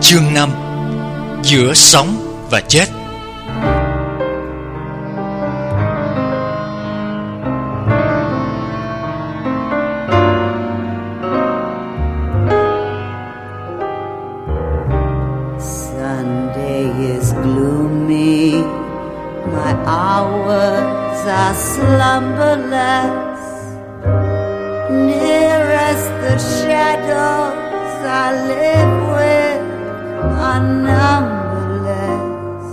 Chương 5: Giữa sống và chết. Sunday is gloomy, my hours are slumberless. Nearest the shadows I live with are numberless.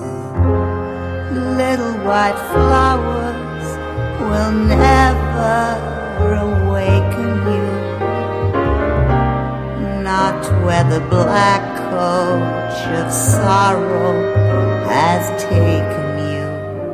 Little white flowers will never awaken you, not where the black coach of sorrow has taken you.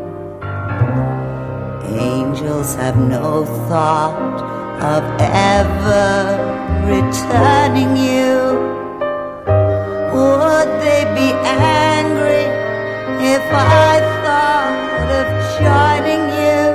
Angels have no thought of ever returning you. Would they be angry if I thought of joining you?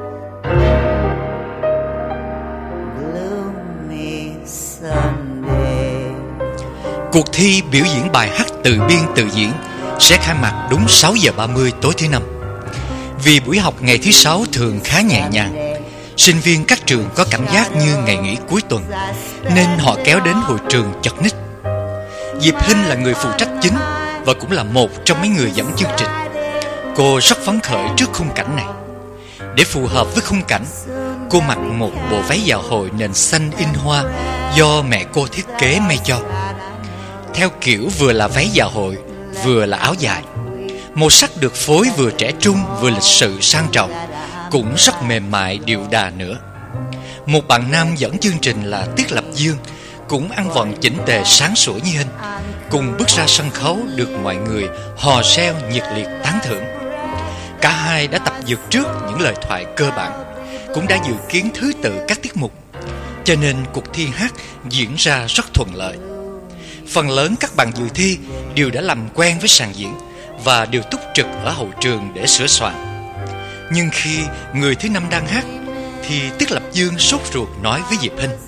Gloomy Sunday. Cuộc thi biểu diễn bài hát tự biên tự diễn sẽ khai mạc đúng 6 giờ 30 tối thứ Năm. Vì buổi học ngày thứ Sáu thường khá nhẹ nhàng, sinh viên các trường có cảm giác như ngày nghỉ cuối tuần, nên họ kéo đến hội trường chật ních. Diệp Hinh là người phụ trách chính và cũng là một trong mấy người dẫn chương trình. Cô rất phấn khởi trước khung cảnh này. Để phù hợp với khung cảnh, cô mặc một bộ váy dạ hội nền xanh in hoa do mẹ cô thiết kế may cho, theo kiểu vừa là váy dạ hội vừa là áo dài. Màu sắc được phối vừa trẻ trung vừa lịch sự sang trọng, cũng rất mềm mại điệu đà nữa. Một bạn nam dẫn chương trình là Tiết Lập Dương cũng ăn vận chỉnh tề sáng sủa như Hinh, cùng bước ra sân khấu được mọi người hò reo nhiệt liệt tán thưởng. Cả hai đã tập dượt trước những lời thoại cơ bản, cũng đã dự kiến thứ tự các tiết mục, cho nên cuộc thi hát diễn ra rất thuận lợi. Phần lớn các bạn dự thi đều đã làm quen với sàn diễn và đều túc trực ở hậu trường để sửa soạn. Nhưng khi người thứ Năm đang hát thì Tiết Lập Dương sốt ruột nói với Diệp Hinh: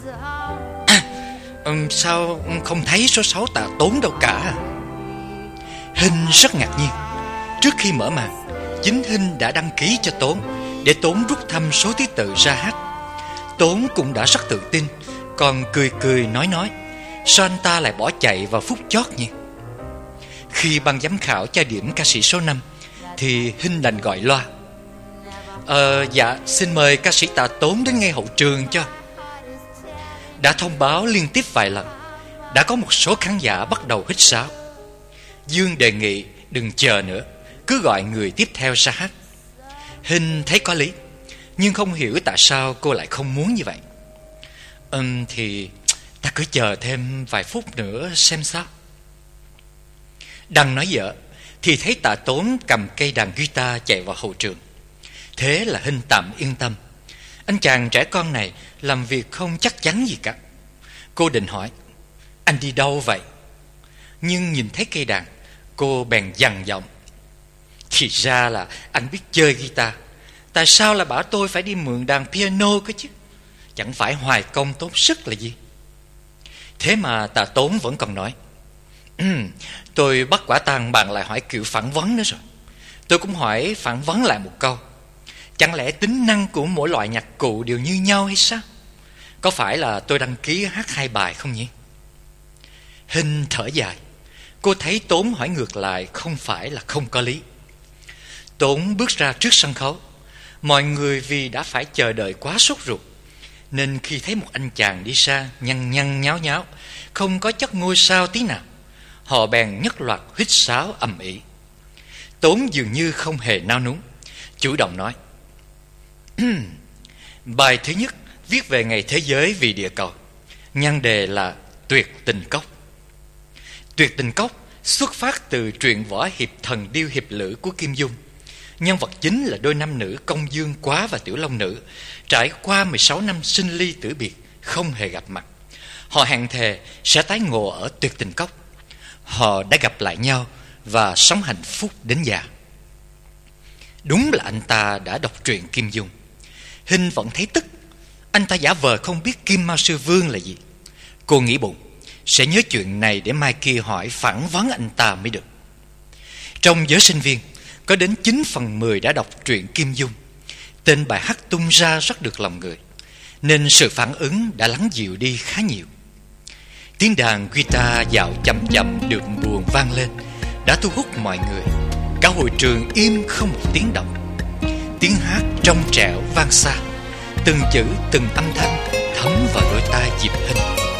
sao không thấy số 6 Tạ Tốn đâu cả? Hinh rất ngạc nhiên. Trước khi mở màn, chính Hinh đã đăng ký cho Tốn, để Tốn rút thăm số thứ tự ra hát. Tốn cũng đã rất tự tin, còn cười nói sao anh ta lại bỏ chạy vào phút chót nhỉ? Khi ban giám khảo tra điểm ca sĩ số 5 thì Hinh đành gọi loa: Dạ, xin mời ca sĩ Tạ Tốn đến ngay hậu trường cho. Đã thông báo liên tiếp vài lần, đã có một số khán giả bắt đầu huýt sáo. Dương đề nghị đừng chờ nữa, cứ gọi người tiếp theo ra hát. Hinh thấy có lý, nhưng không hiểu tại sao cô lại không muốn như vậy. Thì ta cứ chờ thêm vài phút nữa xem sao. Đang nói dở thì thấy Tạ Tốn cầm cây đàn guitar chạy vào hậu trường. Thế là Hinh tạm yên tâm. Anh chàng trẻ con này làm việc không chắc chắn gì cả. Cô định hỏi: anh đi đâu vậy? Nhưng nhìn thấy cây đàn, cô bèn dằn giọng: thì ra là anh biết chơi guitar. Tại sao lại bảo tôi phải đi mượn đàn piano cơ chứ? Chẳng phải hoài công tốn sức là gì? Thế mà Tạ Tốn vẫn còn nói: tôi bắt quả tang bạn lại hỏi kiểu phản vấn nữa rồi. Tôi cũng hỏi phản vấn lại một câu: chẳng lẽ tính năng của mỗi loại nhạc cụ đều như nhau hay sao? Có phải là tôi đăng ký hát 2 bài không nhỉ? Hinh thở dài. Cô thấy Tốn hỏi ngược lại không phải là không có lý. Tốn bước ra trước sân khấu. Mọi người vì đã phải chờ đợi quá sốt ruột, nên khi thấy một anh chàng đi xa nhăn nháo nháo, không có chất ngôi sao tí nào, họ bèn nhất loạt huýt sáo ầm ĩ. Tốn dường như không hề nao núng, chủ động nói: bài thứ nhất viết về ngày thế giới vì địa cầu, nhan đề là Tuyệt Tình Cốc. Tuyệt Tình Cốc xuất phát từ truyện võ hiệp Thần Điêu Hiệp Lữ của Kim Dung. Nhân vật chính là đôi nam nữ Công Dương Quá và Tiểu Long Nữ, trải qua 16 năm sinh ly tử biệt, không hề gặp mặt. Họ hẹn thề sẽ tái ngộ ở Tuyệt Tình Cốc. Họ đã gặp lại nhau và sống hạnh phúc đến già. Đúng là anh ta đã đọc truyện Kim Dung. Hinh vẫn thấy tức. Anh ta giả vờ không biết Kim Mao Sư Vương là gì. Cô nghĩ bụng, sẽ nhớ chuyện này để mai kia hỏi phỏng vấn anh ta mới được. Trong giới sinh viên, có đến 9/10 đã đọc truyện Kim Dung. Tên bài hát tung ra rất được lòng người, nên sự phản ứng đã lắng dịu đi khá nhiều. Tiếng đàn guitar dạo chậm chậm được buồn vang lên đã thu hút mọi người. Cả hội trường im không một tiếng động. Tiếng hát trong trẻo vang xa, từng chữ từng âm thanh thấm vào đôi tai Diệp Hinh.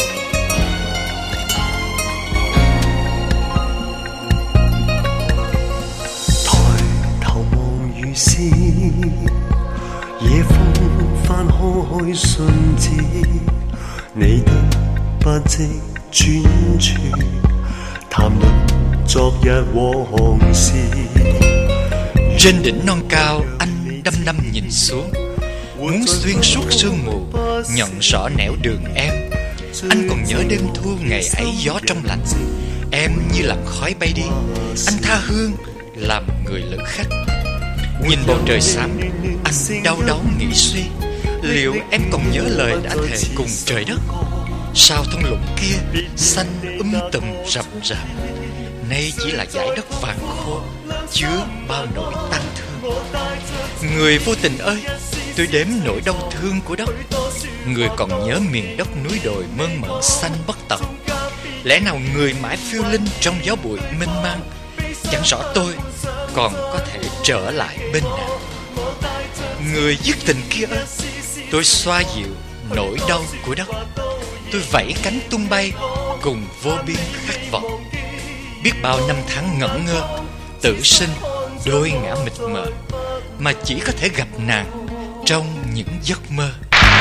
抬頭望雨絲，夜風翻開信紙，你的不積專注，談論昨日往事。 Trên đỉnh non cao, anh đăm đăm nhìn xuống, muốn xuyên suốt sương mù nhận rõ nẻo đường em. Anh còn nhớ đêm thu ngày ấy gió trong lành, em như làn khói bay đi, anh tha hương làm người lữ khách. Nhìn bầu trời xám, anh đau đáu nghĩ suy, liệu em còn nhớ lời đã thề cùng trời đất? Sao thung lũng kia xanh tùm rậm rạp, nay chỉ là dải đất vàng khô chứa bao nỗi tang thương. Người vô tình ơi, tôi đếm nỗi đau thương của đất. Người còn nhớ miền đất núi đồi mơn mởn xanh bất tận. Lẽ nào người mãi phiêu linh trong gió bụi mênh mang? Chẳng rõ tôi còn có thể trở lại bên nào. Người dứt tình kia ơi, tôi xoa dịu nỗi đau của đất. Tôi vẫy cánh tung bay cùng vô biên khát vọng. Biết bao năm tháng ngẩn ngơ, tử sinh đôi ngã mịt mờ, mà chỉ có thể gặp nàng trong những giấc mơ.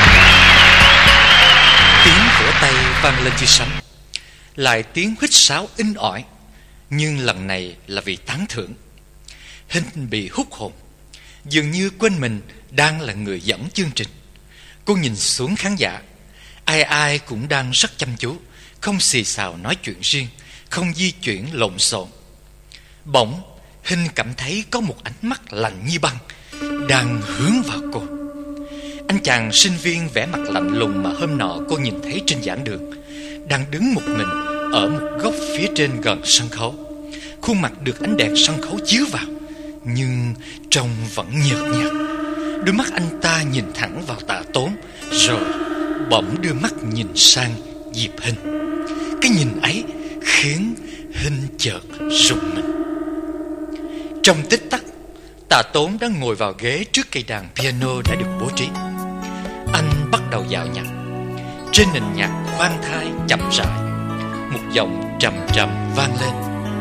Tiếng vỗ tay vang lên như sấm, lại tiếng huýt sáo in ỏi, nhưng lần này là vì tán thưởng. Hinh bị hút hồn, dường như quên mình đang là người dẫn chương trình. Cô nhìn xuống khán giả, ai ai cũng đang rất chăm chú, không xì xào nói chuyện riêng, không di chuyển lộn xộn. Bỗng Hinh cảm thấy có một ánh mắt lạnh như băng đang hướng vào cô. Anh chàng sinh viên vẻ mặt lạnh lùng mà hôm nọ cô nhìn thấy trên giảng đường, đang đứng một mình ở một góc phía trên gần sân khấu. Khuôn mặt được ánh đèn sân khấu chiếu vào, nhưng trông vẫn nhợt nhạt. Đôi mắt anh ta nhìn thẳng vào Tạ Tốn, rồi bỗng đưa mắt nhìn sang Diệp Hinh. Cái nhìn ấy khiến Hinh chợt rùng mình. Trong tích tắc, Tạ Tốn đã ngồi vào ghế trước cây đàn piano đã được bố trí. Anh bắt đầu dạo nhạc. Trên nền nhạc khoan thai chậm rãi, một giọng trầm trầm vang lên.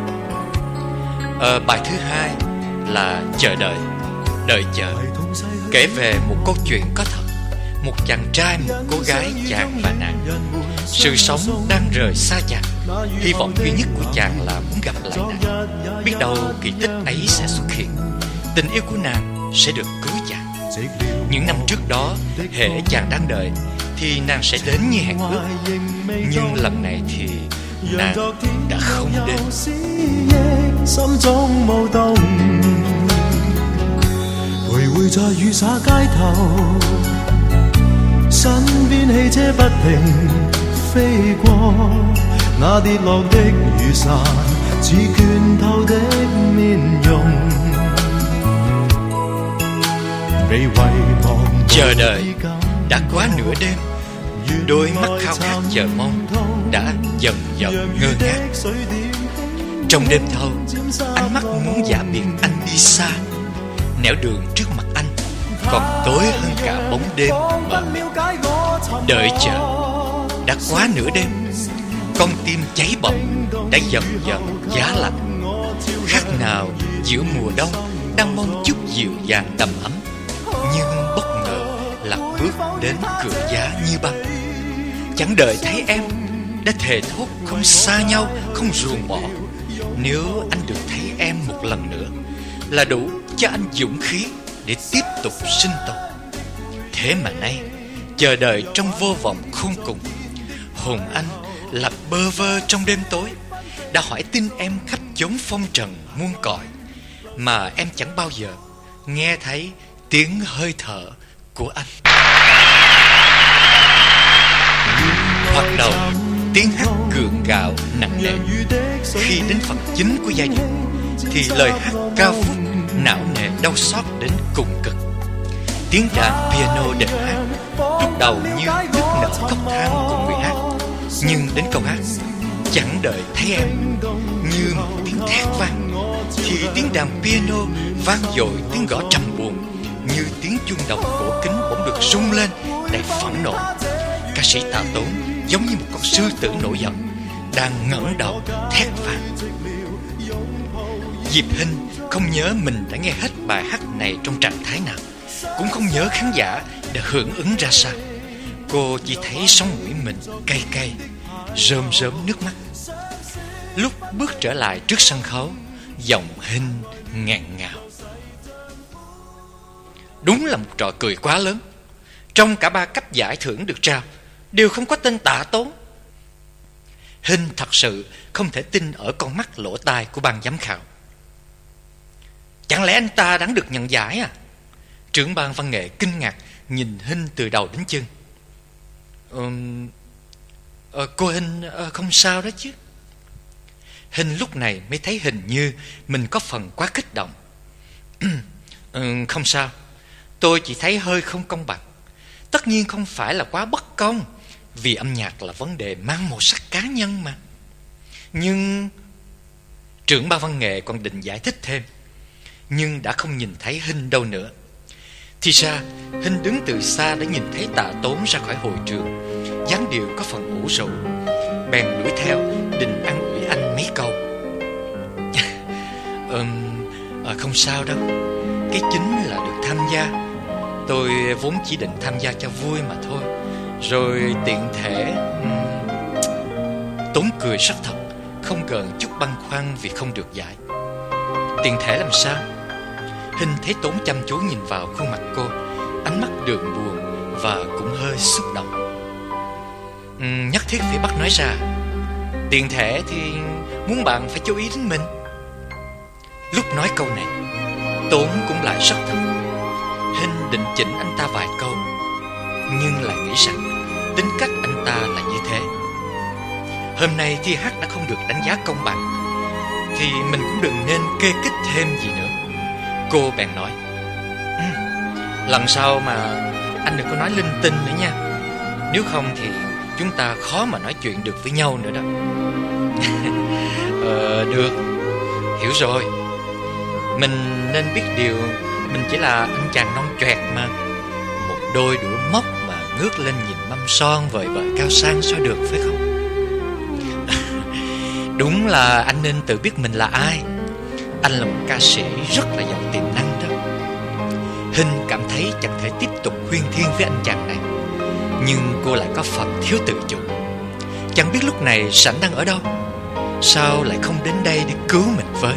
Bài thứ hai là Chờ đợi, đợi chờ, kể về một câu chuyện có thật. Một chàng trai, một cô gái, chàng và nàng. Sự sống đang rời xa chàng. Hy vọng duy nhất của chàng là muốn gặp lại nàng. Biết đâu kỳ tích ấy sẽ xuất hiện, tình yêu của nàng sẽ được cứu chàng. Những năm trước đó, hễ chàng đang đợi thì nàng sẽ đến như hẹn ước. Nhưng lần này thì nàng đã không đến. 徘徊在雨灑街頭，身邊汽車不停飛過，那跌落的雨傘似倦透的面容，被遺忘。 Chờ đợi đã quá nửa đêm, đôi mắt khao khát chờ mong đã dần dần ngơ ngác. Trong đêm thâu, ánh mắt muốn dạ biệt anh đi xa. Nẻo đường trước mặt anh còn tối hơn cả bóng đêm mờ mịt. Đợi chờ đã quá nửa đêm, con tim cháy bỏng đã dần dần giá lạnh. Khác nào giữa mùa đông đang mong chút dịu dàng đầm ấm, nhưng bất ngờ là bước đến cửa giá như băng. Chẳng đợi thấy em đã thề thốt không xa nhau, không ruồng bỏ. Nếu anh được thấy em một lần nữa là đủ cho anh dũng khí để tiếp tục sinh tồn. Thế mà nay, chờ đợi trong vô vọng khôn cùng, hồn anh là bơ vơ trong đêm tối. Đã hỏi tin em khắp chốn phong trần muôn cõi, mà em chẳng bao giờ nghe thấy tiếng hơi thở của anh. Hoạt đầu tiếng hát gượng gạo nặng nề. Khi đến phần chính của giai điệu thì lời hát cao vút, não nề, đau xót đến cùng cực. Tiếng đàn piano đệm hát lúc đầu như nức nở khóc than của người hát, nhưng đến câu hát chẳng đợi thấy em như một tiếng thét vang thì tiếng đàn piano vang dội tiếng gõ trầm buồn như tiếng chuông đồng cổ kính bỗng được rung lên đầy phẫn nộ. Ca sĩ Tạ Tốn giống như một con sư tử nổi giận đang ngẩng đầu thét vang. Diệp Hinh không nhớ mình đã nghe hết bài hát này trong trạng thái nào, cũng không nhớ khán giả đã hưởng ứng ra sao. Cô chỉ thấy sống mũi mình cay cay, rơm rớm nước mắt. Lúc bước trở lại trước sân khấu, giọng Hinh ngàn ngào. Đúng là một trò cười quá lớn. Trong cả 3 cấp giải thưởng được trao đều không có tên Tạ Tốn. Hinh thật sự không thể tin ở con mắt lỗ tai của ban giám khảo. Chẳng lẽ anh ta đáng được nhận giải à? Trưởng ban văn nghệ kinh ngạc nhìn Hinh từ đầu đến chân. Cô Hinh không sao đó chứ? Hinh lúc này mới thấy hình như mình có phần quá kích động. Không sao, tôi chỉ thấy hơi không công bằng. Tất nhiên không phải là quá bất công, vì âm nhạc là vấn đề mang màu sắc cá nhân mà. Nhưng trưởng ban văn nghệ còn định giải thích thêm, nhưng đã không nhìn thấy Hinh đâu nữa. Thì ra Hinh đứng từ xa đã nhìn thấy Tạ Tốn ra khỏi hội trường, dáng điệu có phần ủ rũ, bèn đuổi theo định an ủi anh mấy câu. Không sao đâu, cái chính là được tham gia. Tôi vốn chỉ định tham gia cho vui mà thôi. Rồi tiện thể... Tốn cười rất thật, không cần chút băn khoăn vì không được giải. Tiện thể làm sao? Hinh thấy Tốn chăm chú nhìn vào khuôn mặt cô, ánh mắt đượm buồn và cũng hơi xúc động. Nhất thiết phải bắt nói ra. Tiện thể thì muốn bạn phải chú ý đến mình. Lúc nói câu này, Tốn cũng lại rất thật. Hinh định chỉnh anh ta vài câu, nhưng lại nghĩ rằng tính cách anh ta là như thế. Hôm nay thi hát đã không được đánh giá công bằng, thì mình cũng đừng nên kê kích thêm gì nữa. Cô bèn nói, lần sau mà anh đừng có nói linh tinh nữa nha. Nếu không thì chúng ta khó mà nói chuyện được với nhau nữa đó. Được, hiểu rồi. Mình nên biết điều, mình chỉ là anh chàng non choẹt mà. Một đôi đũa móc mà ngước lên nhìn mâm son vời vợi cao sang sao được, phải không? Đúng là anh nên tự biết mình là ai. Anh là một ca sĩ rất là giàu tiềm năng đó. Hinh cảm thấy chẳng thể tiếp tục huyên thuyên với anh chàng này, nhưng cô lại có phần thiếu tự chủ. Chẳng biết lúc này Sảnh đang ở đâu, sao lại không đến đây để cứu mình với?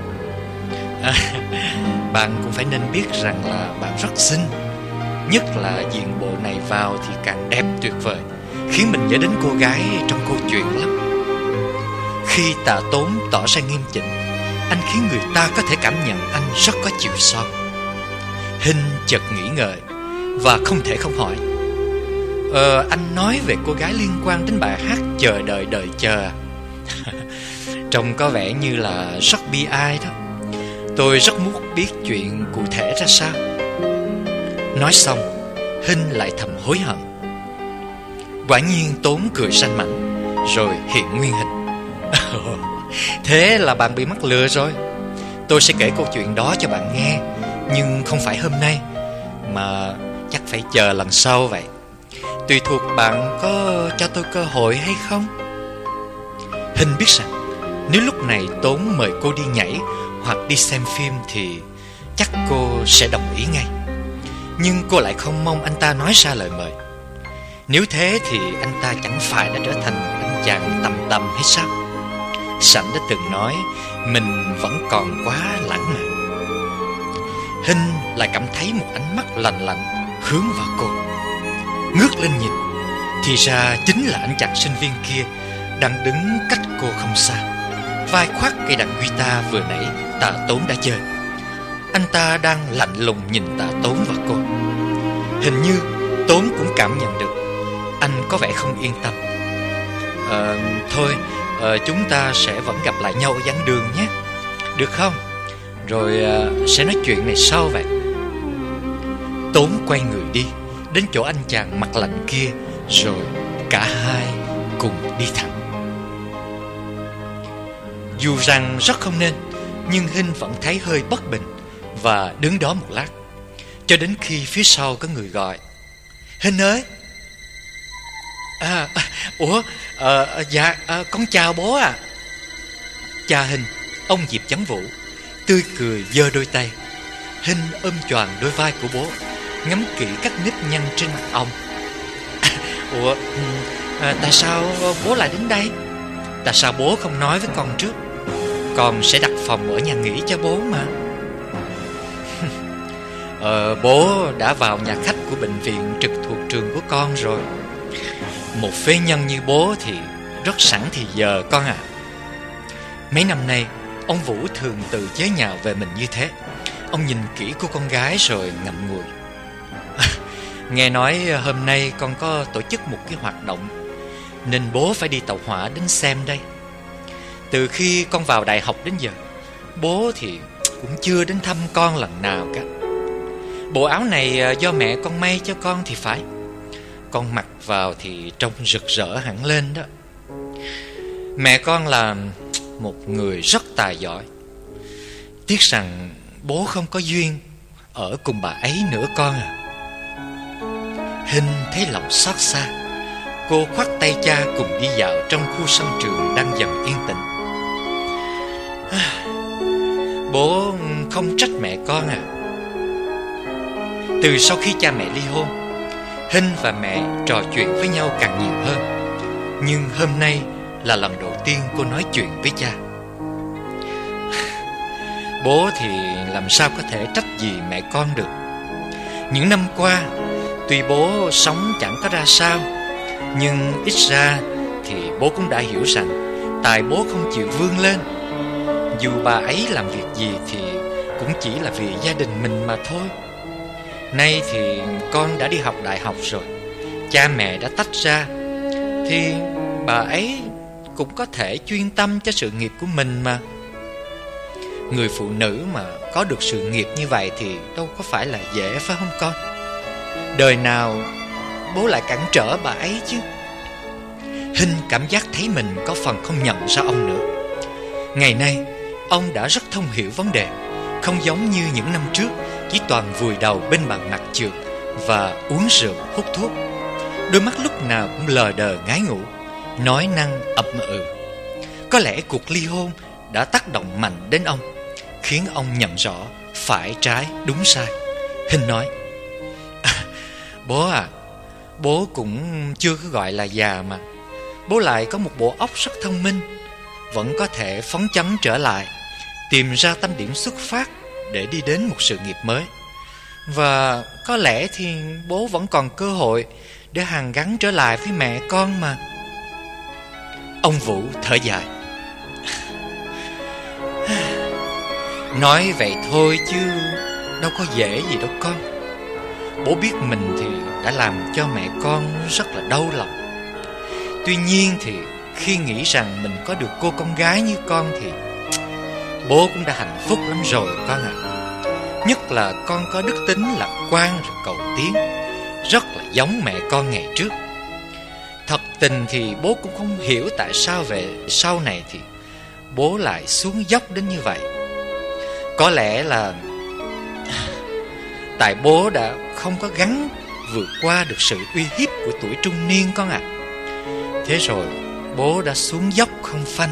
Bạn cũng phải nên biết rằng là bạn rất xinh, nhất là diện bộ này vào thì càng đẹp tuyệt vời, khiến mình nhớ đến cô gái trong câu chuyện lắm. Khi Tạ Tốn tỏ ra nghiêm chỉnh, anh khiến người ta có thể cảm nhận anh rất có chiều sâu. Hinh chợt nghĩ ngợi và không thể không hỏi, anh nói về cô gái liên quan đến bài hát Chờ Đợi Đợi Chờ. Trông có vẻ như là rất bi ai đó. Tôi rất muốn biết chuyện cụ thể ra sao. Nói xong, Hinh lại thầm hối hận. Quả nhiên Tốn cười sanh mảnh, rồi hiện nguyên hình. Thế là bạn bị mắc lừa rồi. Tôi sẽ kể câu chuyện đó cho bạn nghe, nhưng không phải hôm nay, mà chắc phải chờ lần sau vậy. Tùy thuộc bạn có cho tôi cơ hội hay không. Hinh biết rằng nếu lúc này Tốn mời cô đi nhảy hoặc đi xem phim thì chắc cô sẽ đồng ý ngay. Nhưng cô lại không mong anh ta nói ra lời mời. Nếu thế thì anh ta chẳng phải đã trở thành một anh chàng tầm tầm hay sao? Sảnh đã từng nói mình vẫn còn quá lãng mạn. Hinh lại cảm thấy một ánh mắt lạnh lạnh hướng vào cô. Ngước lên nhìn, thì ra chính là anh chàng sinh viên kia đang đứng cách cô không xa, vai khoác cây đàn guitar vừa nãy Tạ Tốn đã chơi. Anh ta đang lạnh lùng nhìn Tạ Tốn và cô. Hình như Tốn cũng cảm nhận được anh có vẻ không yên tâm. Thôi, chúng ta sẽ vẫn gặp lại nhau ở giảng đường nhé, được không? Rồi sẽ nói chuyện này sau vậy. Tốn quay người đi đến chỗ anh chàng mặt lạnh kia, rồi cả hai cùng đi thẳng. Dù rằng rất không nên, nhưng Hinh vẫn thấy hơi bất bình và đứng đó một lát, cho đến khi phía sau có người gọi: Hinh ơi! Con chào bố ạ. Cha Hinh, ông Diệp Chấn Vũ, tươi cười giơ đôi tay. Hinh ôm choàng đôi vai của bố, ngắm kỹ các nếp nhăn trên mặt ông. Tại sao bố lại đến đây? Tại sao bố không nói với con trước? Con sẽ đặt phòng ở nhà nghỉ cho bố mà. Bố đã vào nhà khách của bệnh viện trực thuộc trường của con rồi. Một phế nhân như bố thì rất sẵn thì giờ con ạ. Mấy năm nay ông Vũ thường tự chế nhạo về mình như thế. Ông nhìn kỹ cô con gái rồi ngậm ngùi. Nghe nói hôm nay con có tổ chức một cái hoạt động, nên bố phải đi tàu hỏa đến xem đây. Từ khi con vào đại học đến giờ, bố thì cũng chưa đến thăm con lần nào cả. Bộ áo này do mẹ con may cho con thì phải. Con mặc vào thì trông rực rỡ hẳn lên đó. Mẹ con là một người rất tài giỏi. Tiếc rằng bố không có duyên ở cùng bà ấy nữa con à. Hinh thấy lòng xót xa. Cô khoác tay cha cùng đi dạo trong khu sân trường đang dần yên tĩnh. Bố không trách mẹ con à. Từ sau khi cha mẹ ly hôn, Hinh và mẹ trò chuyện với nhau càng nhiều hơn. Nhưng hôm nay là lần đầu tiên cô nói chuyện với cha. Bố thì làm sao có thể trách gì mẹ con được. Những năm qua, tuy bố sống chẳng có ra sao, nhưng ít ra thì bố cũng đã hiểu rằng tại bố không chịu vươn lên. Dù bà ấy làm việc gì thì cũng chỉ là vì gia đình mình mà thôi. Nay thì con đã đi học đại học rồi, cha mẹ đã tách ra, thì bà ấy cũng có thể chuyên tâm cho sự nghiệp của mình mà. Người phụ nữ mà có được sự nghiệp như vậy thì đâu có phải là dễ, phải không con? Đời nào bố lại cản trở bà ấy chứ. Hinh cảm giác thấy mình có phần không nhận ra ông nữa. Ngày nay ông đã rất thông hiểu vấn đề, không giống như những năm trước chỉ toàn vùi đầu bên bàn mặt trượt và uống rượu hút thuốc. Đôi mắt lúc nào cũng lờ đờ ngái ngủ, nói năng ậm ừ. Có lẽ cuộc ly hôn đã tác động mạnh đến ông, khiến ông nhận rõ phải trái đúng sai. Hinh nói: Bố à, bố cũng chưa có gọi là già mà. Bố lại có một bộ óc rất thông minh, vẫn có thể phấn chấn trở lại, tìm ra tâm điểm xuất phát để đi đến một sự nghiệp mới. Và có lẽ thì bố vẫn còn cơ hội để hàn gắn trở lại với mẹ con mà. Ông Vũ thở dài: Nói vậy thôi chứ đâu có dễ gì đâu con. Bố biết mình thì đã làm cho mẹ con rất là đau lòng. Tuy nhiên thì khi nghĩ rằng mình có được cô con gái như con thì bố cũng đã hạnh phúc lắm rồi con ạ. Nhất là con có đức tính lạc quan rồi cầu tiến, rất là giống mẹ con ngày trước. Thật tình thì bố cũng không hiểu tại sao về sau này thì bố lại xuống dốc đến như vậy. Có lẽ là tại bố đã không có gắng vượt qua được sự uy hiếp của tuổi trung niên con ạ. Thế rồi bố đã xuống dốc không phanh.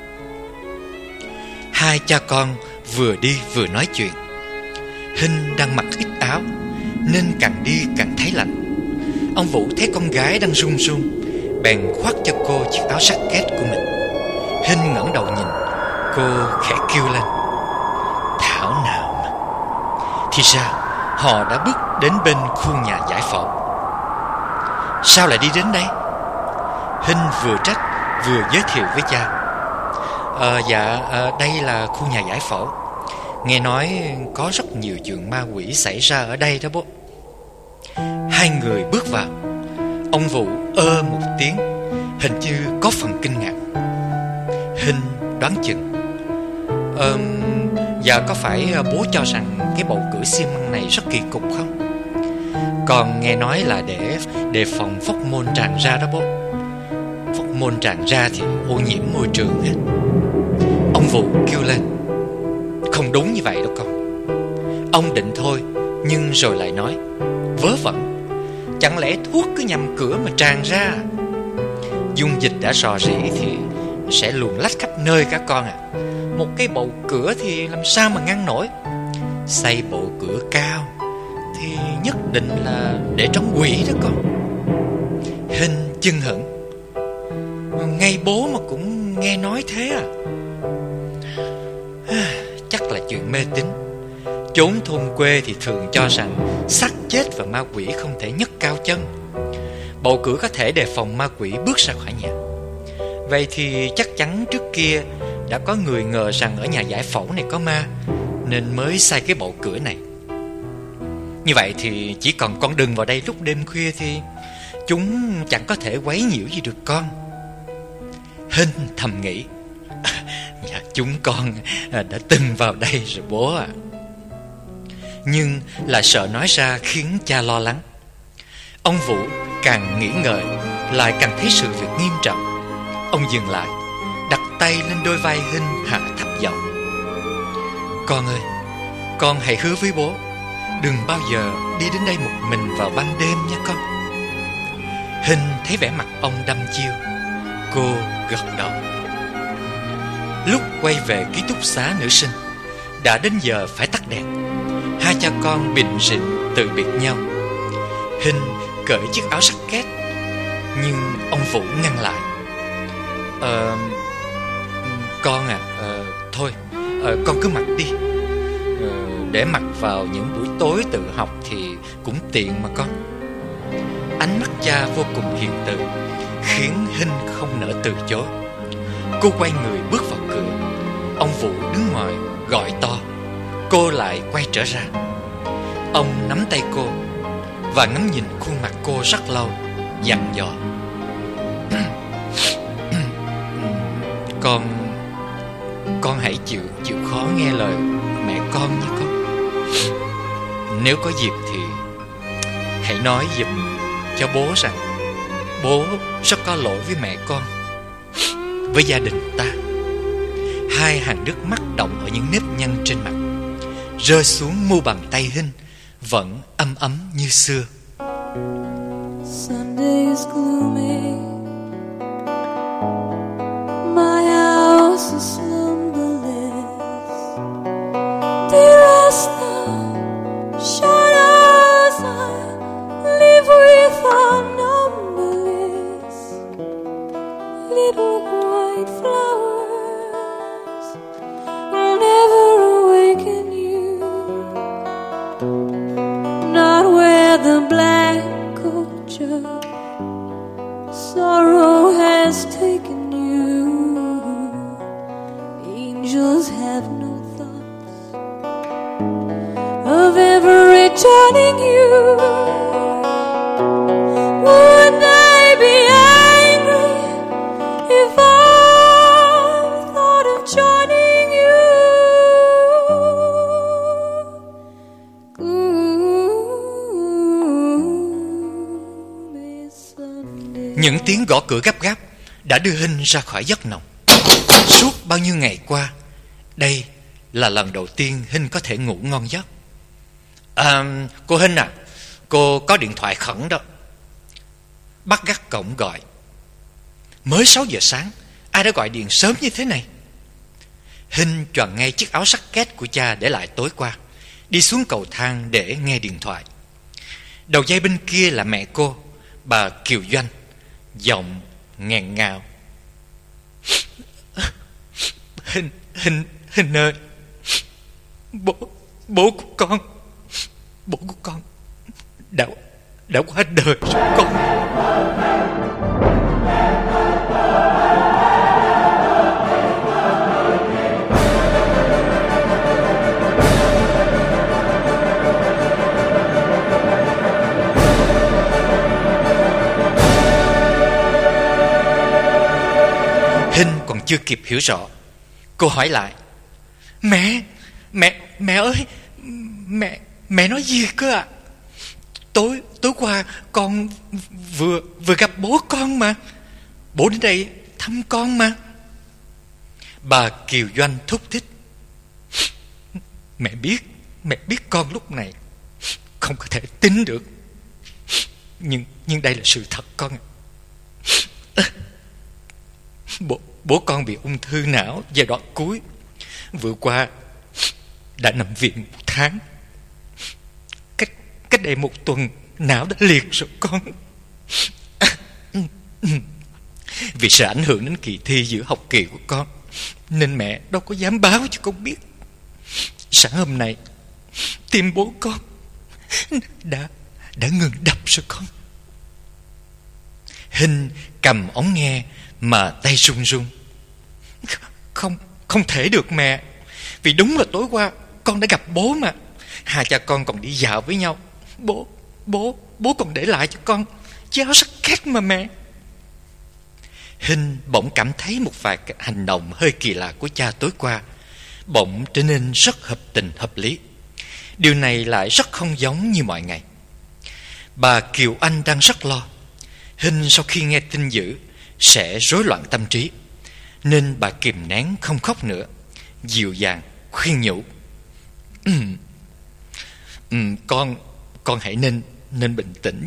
Hai cha con vừa đi vừa nói chuyện. Hinh đang mặc ít áo nên càng đi càng thấy lạnh. Ông Vũ thấy con gái đang run run, bèn khoác cho cô chiếc áo jacket của mình. Hinh ngẩng đầu nhìn, cô khẽ kêu lên: Thảo nào mà. Thì ra họ đã bước đến bên khu nhà giải phẫu. Sao lại đi đến đây? Hinh vừa trách vừa giới thiệu với cha: Đây là khu nhà giải phẫu. Nghe nói có rất nhiều chuyện ma quỷ xảy ra ở đây đó bố. Hai người bước vào. Ông Vũ một tiếng, hình như có phần kinh ngạc. Hinh đoán chừng: Dạ có phải bố cho rằng cái bầu cửa xi măng này rất kỳ cục không? Con nghe nói là để đề phòng phóc môn tràn ra đó bố. Phóc môn tràn ra thì ô nhiễm môi trường hết. Ông Vũ kêu lên: Không đúng như vậy đâu con. Ông định thôi, nhưng rồi lại nói: Vớ vẩn, chẳng lẽ thuốc cứ nhằm cửa mà tràn ra? Dung dịch đã rò rỉ thì sẽ luồn lách khắp nơi cả con à. Một cái bầu cửa thì làm sao mà ngăn nổi. Xây bộ cửa cao thì nhất định là để trống quỷ đó con. Hinh chưng hửng: Ngay bố mà cũng nghe nói thế à? Chắc là chuyện mê tín. Chốn thôn quê thì thường cho rằng xác chết và ma quỷ không thể nhấc cao chân. Bầu cửa có thể đề phòng ma quỷ bước ra khỏi nhà. Vậy thì chắc chắn trước kia đã có người ngờ rằng ở nhà giải phẫu này có ma, nên mới xây cái bầu cửa này. Như vậy thì chỉ còn con đừng vào đây lúc đêm khuya thì chúng chẳng có thể quấy nhiễu gì được con. Hinh thầm nghĩ: Dạ chúng con đã từng vào đây rồi bố ạ. Nhưng là sợ nói ra khiến cha lo lắng. Ông Vũ càng nghĩ ngợi lại càng thấy sự việc nghiêm trọng. Ông dừng lại, đặt tay lên đôi vai Hinh, hạ thấp giọng: Con ơi, con hãy hứa với bố đừng bao giờ đi đến đây một mình vào ban đêm nha con. Hinh thấy vẻ mặt ông đăm chiêu, cô gật đầu. Lúc quay về ký túc xá nữ sinh, đã đến giờ phải tắt đèn. Hai cha con bịn rịn từ biệt nhau. Hinh cởi chiếc áo sắt két, nhưng ông Vũ ngăn lại: Con à, thôi, con cứ mặc đi. Để mặc vào những buổi tối tự học thì cũng tiện mà con. Ánh mắt cha vô cùng hiền từ, khiến Hinh không nỡ từ chối. Cô quay người bước vào cửa. Ông Vũ đứng ngoài gọi to. Cô lại quay trở ra. Ông nắm tay cô và ngắm nhìn khuôn mặt cô rất lâu, dặn dò: Con hãy chịu khó nghe lời mẹ con nha con. Nếu có dịp thì hãy nói giùm cho bố rằng bố rất có lỗi với mẹ con, với gia đình ta. Hai hàng nước mắt đọng ở những nếp nhăn trên mặt, rơi xuống mu bàn tay Hinh, vẫn ấm ấm như xưa. Sunday is gloomy, my house is slumberless. Dearest, the shadows I live with are numberless. Little white flowers will never awaken you, not where the black culture sorrow has taken you. Angels have no thoughts of ever returning you. Would they be angry if I thought of joining you? Gloomy Sunday. Những tiếng gõ cửa gấp gáp đã đưa Hinh ra khỏi giấc nồng. Suốt bao nhiêu ngày qua, đây là lần đầu tiên Hinh có thể ngủ ngon giấc. Cô Hinh à, cô có điện thoại khẩn đó. Bác gác cổng gọi. Mới 6 giờ sáng, ai đã gọi điện sớm như thế này? Hinh choàng ngay chiếc áo sắt két của cha để lại tối qua, đi xuống cầu thang để nghe điện thoại. Đầu dây bên kia là mẹ cô, bà Kiều Doanh, giọng nghẹn ngào: Hinh ơi, bố của con đã qua đời rồi con. chưa kịp hiểu rõ, cô hỏi lại: Mẹ ơi, mẹ nói gì cơ ạ? Tối qua con vừa gặp bố con mà. Bố đến đây thăm con mà. Bà Kiều Doanh thúc thích: Mẹ biết con lúc này không có thể tin được, nhưng đây là sự thật con ạ. Bố con bị ung thư não giai đoạn cuối, vừa qua đã nằm viện 1 tháng. Cách đây 1 tuần não đã liệt rồi con. Vì sợ ảnh hưởng đến kỳ thi giữa học kỳ của con, nên mẹ đâu có dám báo cho con biết. Sáng hôm nay tim bố con đã ngừng đập rồi con. Hình cầm ống nghe mà tay run run: Không thể được mẹ. Vì đúng là tối qua con đã gặp bố mà. Hai cha con còn đi dạo với nhau. Bố còn để lại cho con chiếc áo jacket mà mẹ. Hình bỗng cảm thấy một vài hành động hơi kỳ lạ của cha tối qua bỗng trở nên rất hợp tình hợp lý. Điều này lại rất không giống như mọi ngày. Bà Kiều Anh đang rất lo Hình sau khi nghe tin dữ sẽ rối loạn tâm trí, nên bà kìm nén không khóc nữa, dịu dàng khuyên nhủ: Con hãy nên bình tĩnh.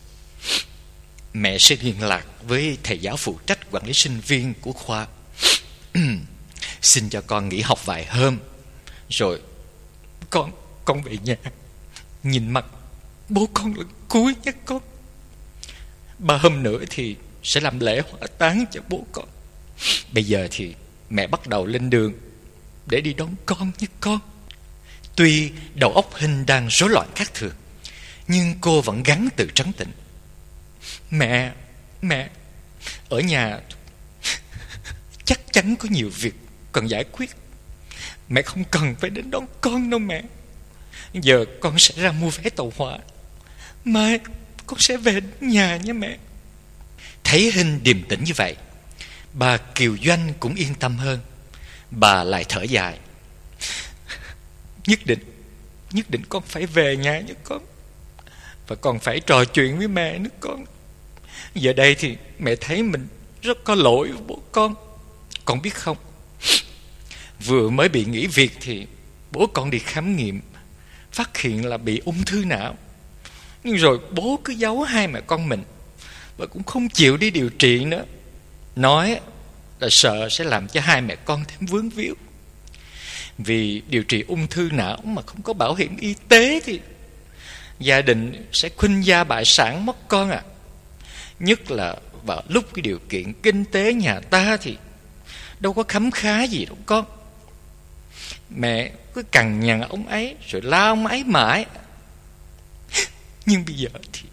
Mẹ sẽ liên lạc với thầy giáo phụ trách quản lý sinh viên của khoa. Xin cho con nghỉ học vài hôm, rồi con về nhà nhìn mặt bố con lần cuối nhé con. 3 hôm nữa thì sẽ làm lễ hỏa táng cho bố con. Bây giờ thì mẹ bắt đầu lên đường để đi đón con nhé con. Tuy đầu óc Hình đang rối loạn khác thường, nhưng cô vẫn gắng tự trấn tĩnh. Mẹ ở nhà chắc chắn có nhiều việc cần giải quyết. Mẹ không cần phải đến đón con đâu mẹ. Giờ con sẽ ra mua vé tàu hỏa, mai con sẽ về đến nhà nhé mẹ. Thấy Hình điềm tĩnh như vậy, bà Kiều Doanh cũng yên tâm hơn. Bà lại thở dài: Nhất định con phải về nhà nhé con. Và còn phải trò chuyện với mẹ nữa con. Giờ đây thì mẹ thấy mình rất có lỗi với bố con. Con biết không, vừa mới bị nghỉ việc thì bố con đi khám nghiệm, phát hiện là bị ung thư não. Nhưng rồi bố cứ giấu hai mẹ con mình và cũng không chịu đi điều trị nữa, nói là sợ sẽ làm cho hai mẹ con thêm vướng víu. Vì điều trị ung thư não mà không có bảo hiểm y tế thì gia đình sẽ khuynh gia bại sản mất con ạ. Nhất là vào lúc cái điều kiện kinh tế nhà ta thì đâu có khấm khá gì đâu con. Mẹ cứ cằn nhằn ông ấy rồi la ông ấy mãi. Nhưng bây giờ thì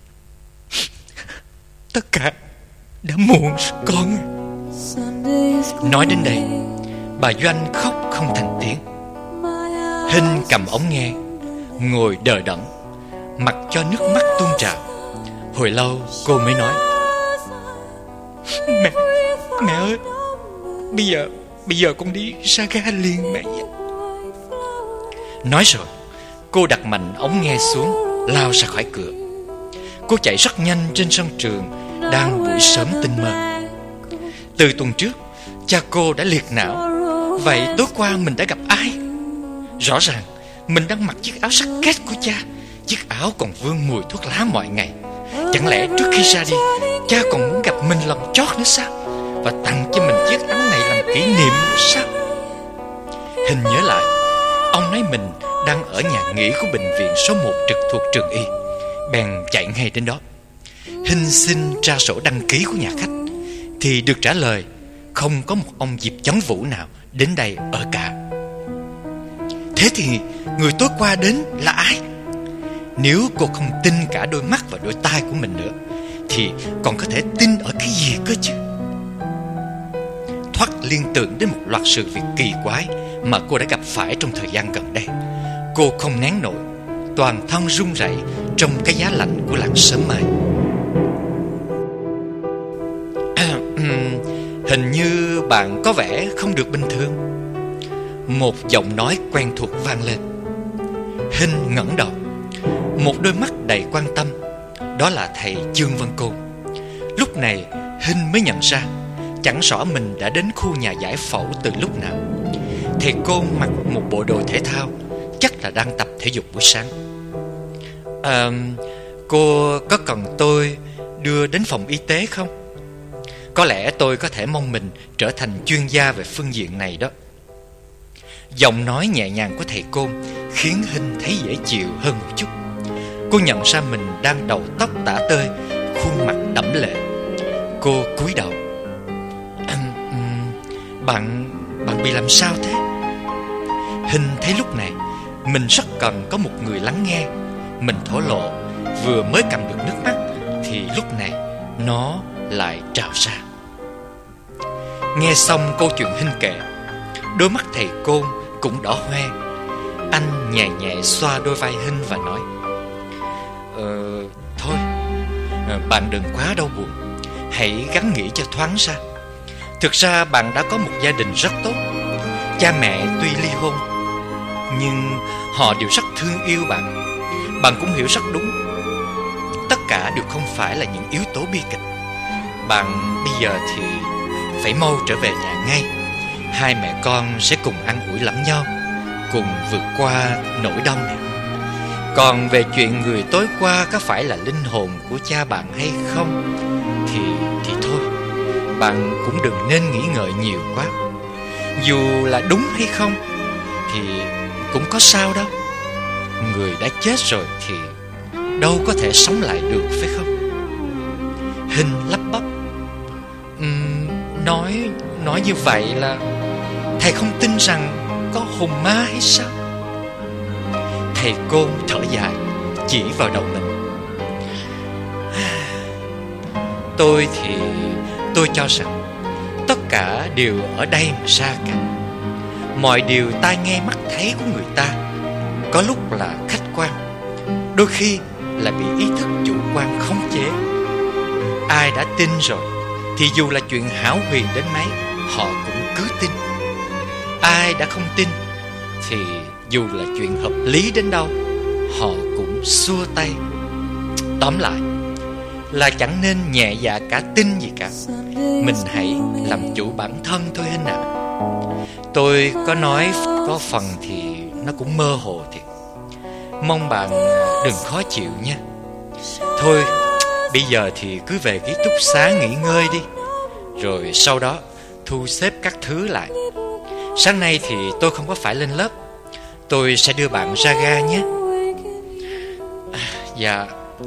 tất cả đã muộn rồi con. Nói đến đây, bà Doanh khóc không thành tiếng. Hình cầm ống nghe, ngồi đờ đẫn, mặc cho nước mắt tuôn trào. Hồi lâu cô mới nói: Mẹ ơi, bây giờ con đi ra ga liền mẹ nhé. Nói rồi cô đặt mạnh ống nghe xuống, lao ra khỏi cửa. Cô chạy rất nhanh trên sân trường đang buổi sớm tinh mơ. Từ tuần trước cha cô đã liệt não. Vậy tối qua mình đã gặp ai? Rõ ràng mình đang mặc chiếc áo jacket của cha. Chiếc áo còn vương mùi thuốc lá mọi ngày. Chẳng lẽ trước khi ra đi, cha còn muốn gặp mình lần chót nữa sao? Và tặng cho mình chiếc áo này làm kỷ niệm nữa sao? Hình nhớ lại, ông nói mình đang ở nhà nghỉ của bệnh viện số 1 trực thuộc trường y. Bèn chạy ngay đến đó. Hình xin ra sổ đăng ký của nhà khách thì được trả lời không có một ông Diệp Chấn Vũ nào đến đây ở cả. Thế thì người tối qua đến là ai? Nếu cô không tin cả đôi mắt và đôi tai của mình nữa thì còn có thể tin ở cái gì cơ chứ? Thoát liên tưởng đến một loạt sự việc kỳ quái mà cô đã gặp phải trong thời gian gần đây. Cô không nén nổi, toàn thân run rẩy trong cái giá lạnh của làn sớm mai. Hình như bạn có vẻ không được bình thường. Một giọng nói quen thuộc vang lên. Hinh ngẩng đầu. Một đôi mắt đầy quan tâm. Đó là thầy Chương Văn Côn. Lúc này Hinh mới nhận ra chẳng rõ mình đã đến khu nhà giải phẫu từ lúc nào. Thầy Côn mặc một bộ đồ thể thao, chắc là đang tập thể dục buổi sáng. Cô có cần tôi đưa đến phòng y tế không? Có lẽ tôi có thể mong mình trở thành chuyên gia về phương diện này đó. Giọng nói nhẹ nhàng của thầy Côn khiến Hinh thấy dễ chịu hơn một chút. Cô nhận ra mình đang đầu tóc tả tơi, khuôn mặt đẫm lệ. Cô cúi đầu. Bạn bị làm sao thế? Hinh thấy lúc này mình rất cần có một người lắng nghe. Mình thổ lộ, vừa mới cầm được nước mắt thì lúc này nó lại trào ra. Nghe xong câu chuyện Hinh kể, đôi mắt thầy Côn cũng đỏ hoe. Anh nhẹ nhẹ xoa đôi vai Hinh và nói: Thôi, bạn đừng quá đau buồn. Hãy gắng nghĩ cho thoáng ra. Thực ra bạn đã có một gia đình rất tốt. Cha mẹ tuy ly hôn, nhưng họ đều rất thương yêu bạn. Bạn cũng hiểu rất đúng. Tất cả đều không phải là những yếu tố bi kịch. Bạn bây giờ thì phải mau trở về nhà ngay. Hai mẹ con sẽ cùng an ủi lẫn nhau, cùng vượt qua nỗi đau này. Còn về chuyện người tối qua có phải là linh hồn của cha bạn hay không thì thôi, bạn cũng đừng nên nghĩ ngợi nhiều quá. Dù là đúng hay không thì cũng có sao đâu. Người đã chết rồi thì đâu có thể sống lại được, phải không? Hinh lắp bắp. Nói như vậy là thầy không tin rằng có hồn ma hay sao? Thầy Côn thở dài, chỉ vào đầu mình. Tôi cho rằng tất cả đều ở đây mà ra cả. Mọi điều tai nghe mắt thấy của người ta có lúc là khách quan, đôi khi là bị ý thức chủ quan khống chế. Ai đã tin rồi thì dù là chuyện hão huyền đến mấy, họ cũng cứ tin. Ai đã không tin thì dù là chuyện hợp lý đến đâu, họ cũng xua tay. Tóm lại là chẳng nên nhẹ dạ cả tin gì cả. Mình hãy làm chủ bản thân thôi Hinh ạ. Tôi có nói có phần thì nó cũng mơ hồ thiệt. Mong bạn đừng khó chịu nha. Thôi, bây giờ thì cứ về ký túc xá nghỉ ngơi đi, rồi sau đó thu xếp các thứ lại. Sáng nay thì tôi không có phải lên lớp. Tôi sẽ đưa bạn ra ga nhé. Dạ,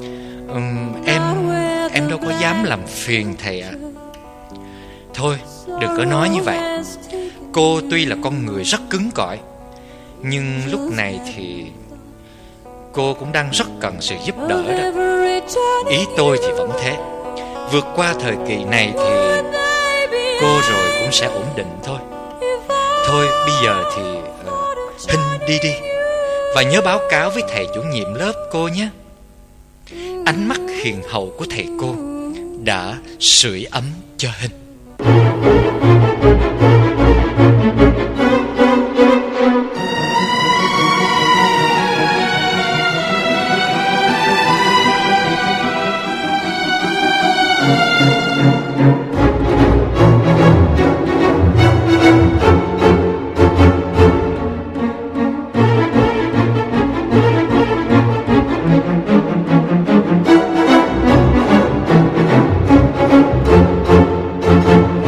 em đâu có dám làm phiền thầy ạ. Thôi, đừng có nói như vậy. Cô tuy là con người rất cứng cỏi, nhưng lúc này thì cô cũng đang rất cần sự giúp đỡ đó. Ý tôi thì vẫn thế. Vượt qua thời kỳ này thì cô rồi cũng sẽ ổn định thôi. Thôi bây giờ thì Hinh đi đi, và nhớ báo cáo với thầy chủ nhiệm lớp cô nhé. Ánh mắt hiền hậu của thầy cô đã sưởi ấm cho Hinh.